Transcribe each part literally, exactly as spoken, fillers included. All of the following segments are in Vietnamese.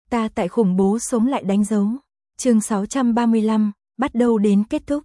Ta tại khủng bố sống lại đánh dấu. Chương sáu trăm ba mươi lăm, bắt đầu đến kết thúc.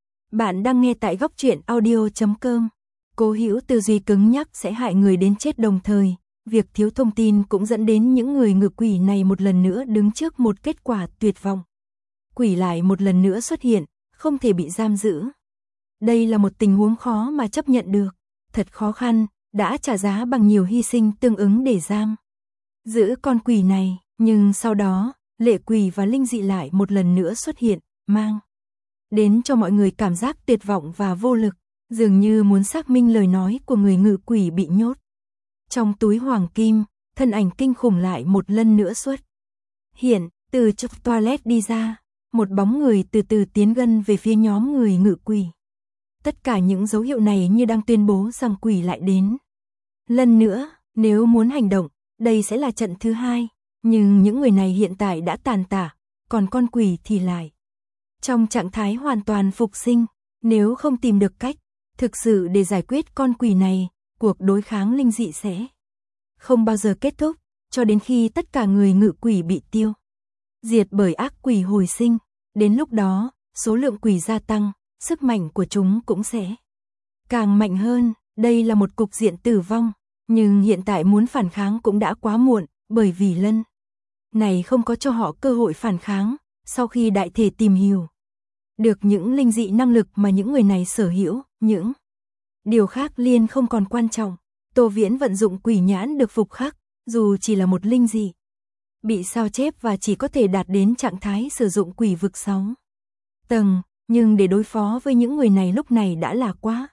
Bạn đang nghe tại góc truyện audio chấm com. Cố hữu tư duy cứng nhắc sẽ hại người đến chết đồng thời. Việc thiếu thông tin cũng dẫn đến những người ngự quỷ này một lần nữa đứng trước một kết quả tuyệt vọng. Quỷ lại một lần nữa xuất hiện, không thể bị giam giữ. Đây là một tình huống khó mà chấp nhận được. Thật khó khăn, đã trả giá bằng nhiều hy sinh tương ứng để giam giữ con quỷ này. Nhưng sau đó, lệ quỷ và linh dị lại một lần nữa xuất hiện, mang đến cho mọi người cảm giác tuyệt vọng và vô lực, dường như muốn xác minh lời nói của người ngự quỷ bị nhốt trong túi hoàng kim. Thân ảnh kinh khủng lại một lần nữa xuất hiện, từ trong toilet đi ra, một bóng người từ từ tiến gần về phía nhóm người ngự quỷ. Tất cả những dấu hiệu này như đang tuyên bố rằng quỷ lại đến. Lần nữa, nếu muốn hành động, đây sẽ là trận thứ hai. Nhưng những người này hiện tại đã tàn tả, còn con quỷ thì lại trong trạng thái hoàn toàn phục sinh. Nếu không tìm được cách thực sự để giải quyết con quỷ này, cuộc đối kháng linh dị sẽ không bao giờ kết thúc, cho đến khi tất cả người ngự quỷ bị tiêu diệt bởi ác quỷ hồi sinh. Đến lúc đó, số lượng quỷ gia tăng, sức mạnh của chúng cũng sẽ càng mạnh hơn. Đây là một cục diện tử vong, nhưng hiện tại muốn phản kháng cũng đã quá muộn, bởi vì lần này không có cho họ cơ hội phản kháng. Sau khi đại thể tìm hiểu được những linh dị năng lực mà những người này sở hữu, những điều khác liền không còn quan trọng. Tô Viễn vận dụng quỷ nhãn được phục khắc, dù chỉ là một linh dị bị sao chép và chỉ có thể đạt đến trạng thái sử dụng quỷ vực sáu tầng, nhưng để đối phó với những người này lúc này đã là quá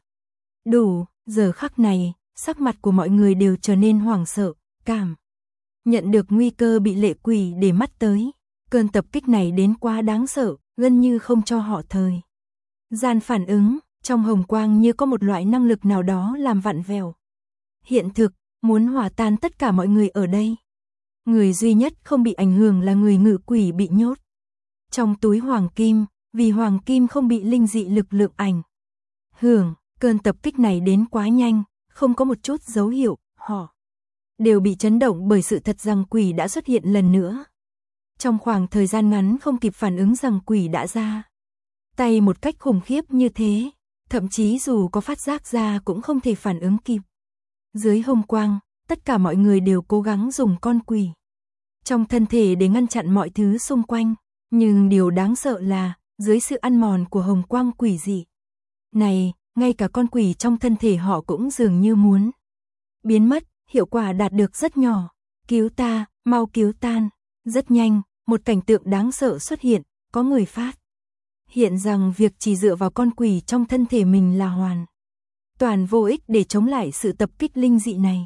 đủ. Giờ khắc này, sắc mặt của mọi người đều trở nên hoảng sợ, cảm nhận được nguy cơ bị lệ quỷ để mắt tới. Cơn tập kích này đến quá đáng sợ, gần như không cho họ thời gian phản ứng. Trong hồng quang như có một loại năng lực nào đó làm vặn vẹo hiện thực, muốn hòa tan tất cả mọi người ở đây. Người duy nhất không bị ảnh hưởng là người ngự quỷ bị nhốt trong túi hoàng kim, vì hoàng kim không bị linh dị lực lượng ảnh hưởng. Cơn tập kích này đến quá nhanh, không có một chút dấu hiệu, họ đều bị chấn động bởi sự thật rằng quỷ đã xuất hiện lần nữa. Trong khoảng thời gian ngắn không kịp phản ứng rằng quỷ đã ra tay một cách khủng khiếp như thế, thậm chí dù có phát giác ra cũng không thể phản ứng kịp. Dưới hồng quang, tất cả mọi người đều cố gắng dùng con quỷ trong thân thể để ngăn chặn mọi thứ xung quanh. Nhưng điều đáng sợ là, dưới sự ăn mòn của hồng quang quỷ dị này, ngay cả con quỷ trong thân thể họ cũng dường như muốn biến mất. Hiệu quả đạt được rất nhỏ. Cứu ta, mau cứu tan. Rất nhanh, một cảnh tượng đáng sợ xuất hiện, có người phát hiện rằng việc chỉ dựa vào con quỷ trong thân thể mình là hoàn toàn vô ích để chống lại sự tập kích linh dị này.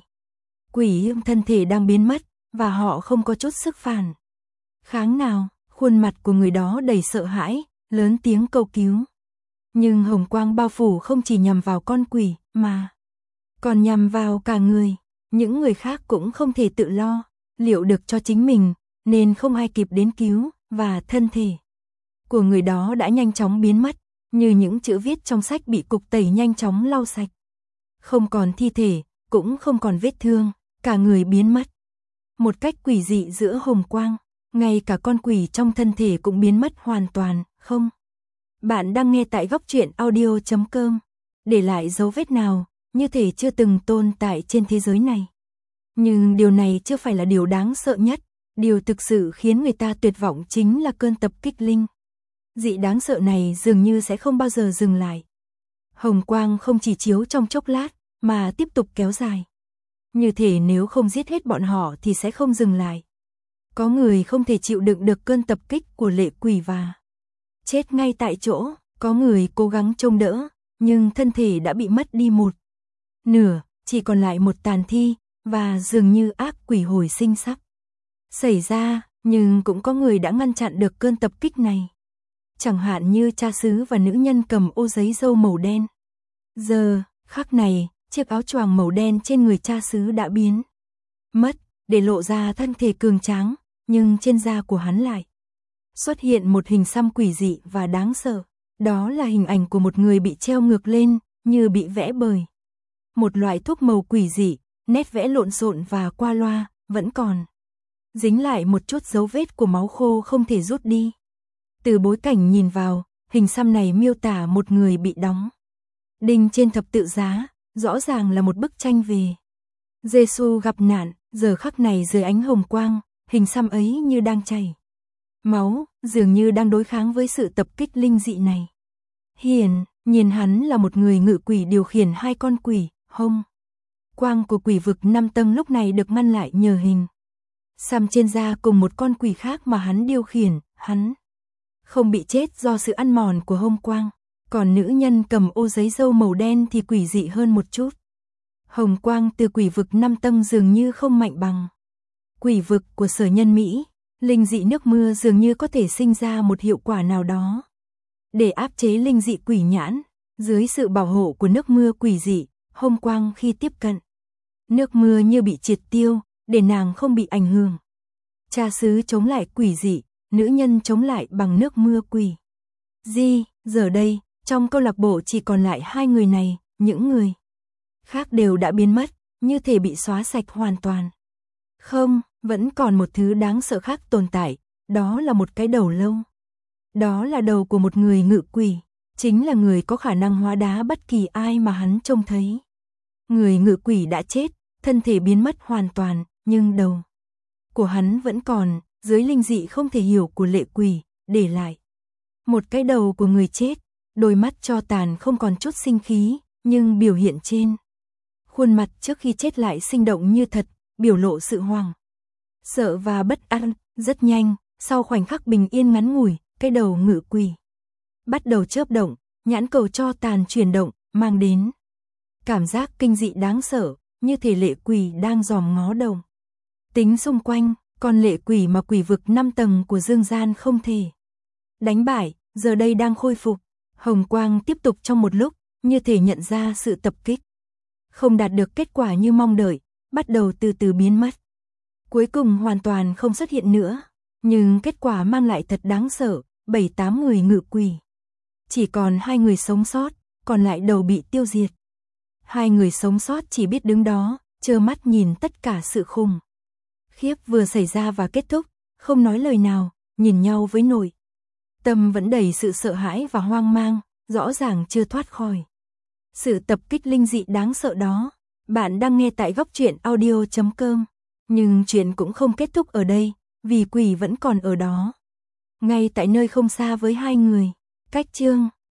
Quỷ thân thể đang biến mất, và họ không có chút sức phản kháng nào. Khuôn mặt của người đó đầy sợ hãi, lớn tiếng cầu cứu. Nhưng hồng quang bao phủ không chỉ nhằm vào con quỷ, mà còn nhằm vào cả người. Những người khác cũng không thể tự lo liệu được cho chính mình, nên không ai kịp đến cứu, và thân thể của người đó đã nhanh chóng biến mất, như những chữ viết trong sách bị cục tẩy nhanh chóng lau sạch. Không còn thi thể, cũng không còn vết thương, cả người biến mất một cách quỷ dị giữa hồng quang. Ngay cả con quỷ trong thân thể cũng biến mất hoàn toàn. Không. Bạn đang nghe tại góc truyện audio chấm com. Để lại dấu vết nào, như thể chưa từng tồn tại trên thế giới này. Nhưng điều này chưa phải là điều đáng sợ nhất. Điều thực sự khiến người ta tuyệt vọng chính là cơn tập kích linh dị đáng sợ này dường như sẽ không bao giờ dừng lại. Hồng quang không chỉ chiếu trong chốc lát, mà tiếp tục kéo dài. Như thể nếu không giết hết bọn họ thì sẽ không dừng lại. Có người không thể chịu đựng được cơn tập kích của lệ quỷ và chết ngay tại chỗ. Có người cố gắng trông đỡ, nhưng thân thể đã bị mất đi một nửa, chỉ còn lại một tàn thi, và dường như ác quỷ hồi sinh sắp xảy ra. Nhưng cũng có người đã ngăn chặn được cơn tập kích này. Chẳng hạn như cha xứ và nữ nhân cầm ô giấy dâu màu đen. Giờ, khắc này, chiếc áo choàng màu đen trên người cha xứ đã biến mất, để lộ ra thân thể cường tráng, nhưng trên da của hắn lại xuất hiện một hình xăm quỷ dị và đáng sợ. Đó là hình ảnh của một người bị treo ngược lên, như bị vẽ bởi một loại thuốc màu quỷ dị. Nét vẽ lộn xộn và qua loa, vẫn còn dính lại một chút dấu vết của máu khô không thể rút đi. Từ bối cảnh nhìn vào, hình xăm này miêu tả một người bị đóng đinh trên thập tự giá, rõ ràng là một bức tranh về Giêsu gặp nạn, giờ khắc này dưới ánh hồng quang, hình xăm ấy như đang chảy máu, dường như đang đối kháng với sự tập kích linh dị này. Hiển nhiên hắn là một người ngự quỷ điều khiển hai con quỷ, hông quang của quỷ vực năm tầng lúc này được ngăn lại nhờ hình xăm trên da cùng một con quỷ khác mà hắn điều khiển, hắn không bị chết do sự ăn mòn của hông quang. Còn nữ nhân cầm ô giấy dâu màu đen thì quỷ dị hơn một chút. Hồng quang từ quỷ vực năm tầng dường như không mạnh bằng quỷ vực của sở nhân Mỹ. Linh dị nước mưa dường như có thể sinh ra một hiệu quả nào đó để áp chế linh dị quỷ nhãn. Dưới sự bảo hộ của nước mưa quỷ dị, hồng quang khi tiếp cận nước mưa như bị triệt tiêu, để nàng không bị ảnh hưởng. Cha xứ chống lại quỷ dị, nữ nhân chống lại bằng nước mưa quỷ dị. Giờ đây, trong câu lạc bộ chỉ còn lại hai người này, những người khác đều đã biến mất, như thể bị xóa sạch hoàn toàn. Không, vẫn còn một thứ đáng sợ khác tồn tại, đó là một cái đầu lâu. Đó là đầu của một người ngự quỷ, chính là người có khả năng hóa đá bất kỳ ai mà hắn trông thấy. Người ngự quỷ đã chết, thân thể biến mất hoàn toàn, nhưng đầu của hắn vẫn còn, dưới linh dị không thể hiểu của lệ quỷ, để lại một cái đầu của người chết, đôi mắt cho tàn không còn chút sinh khí, nhưng biểu hiện trên khuôn mặt trước khi chết lại sinh động như thật, biểu lộ sự hoảng sợ và bất an. Rất nhanh, sau khoảnh khắc bình yên ngắn ngủi, cái đầu ngự quỷ bắt đầu chớp động, nhãn cầu cho tàn chuyển động, mang đến cảm giác kinh dị đáng sợ, như thể lệ quỷ đang dòm ngó đầu tính xung quanh. Con lệ quỷ mà quỷ vực năm tầng của dương gian không thể đánh bại, giờ đây đang khôi phục. Hồng quang tiếp tục trong một lúc, như thể nhận ra sự tập kích không đạt được kết quả như mong đợi, bắt đầu từ từ biến mất. Cuối cùng hoàn toàn không xuất hiện nữa, nhưng kết quả mang lại thật đáng sợ, bảy tám người ngự quỷ. Chỉ còn hai người sống sót, còn lại đầu bị tiêu diệt. Hai người sống sót chỉ biết đứng đó, trơ mắt nhìn tất cả sự khủng khiếp vừa xảy ra và kết thúc, không nói lời nào, nhìn nhau với nội tâm vẫn đầy sự sợ hãi và hoang mang, rõ ràng chưa thoát khỏi sự tập kích linh dị đáng sợ đó. Bạn đang nghe tại góc truyện audio chấm com, nhưng chuyện cũng không kết thúc ở đây, vì quỷ vẫn còn ở đó, ngay tại nơi không xa với hai người. Cách chương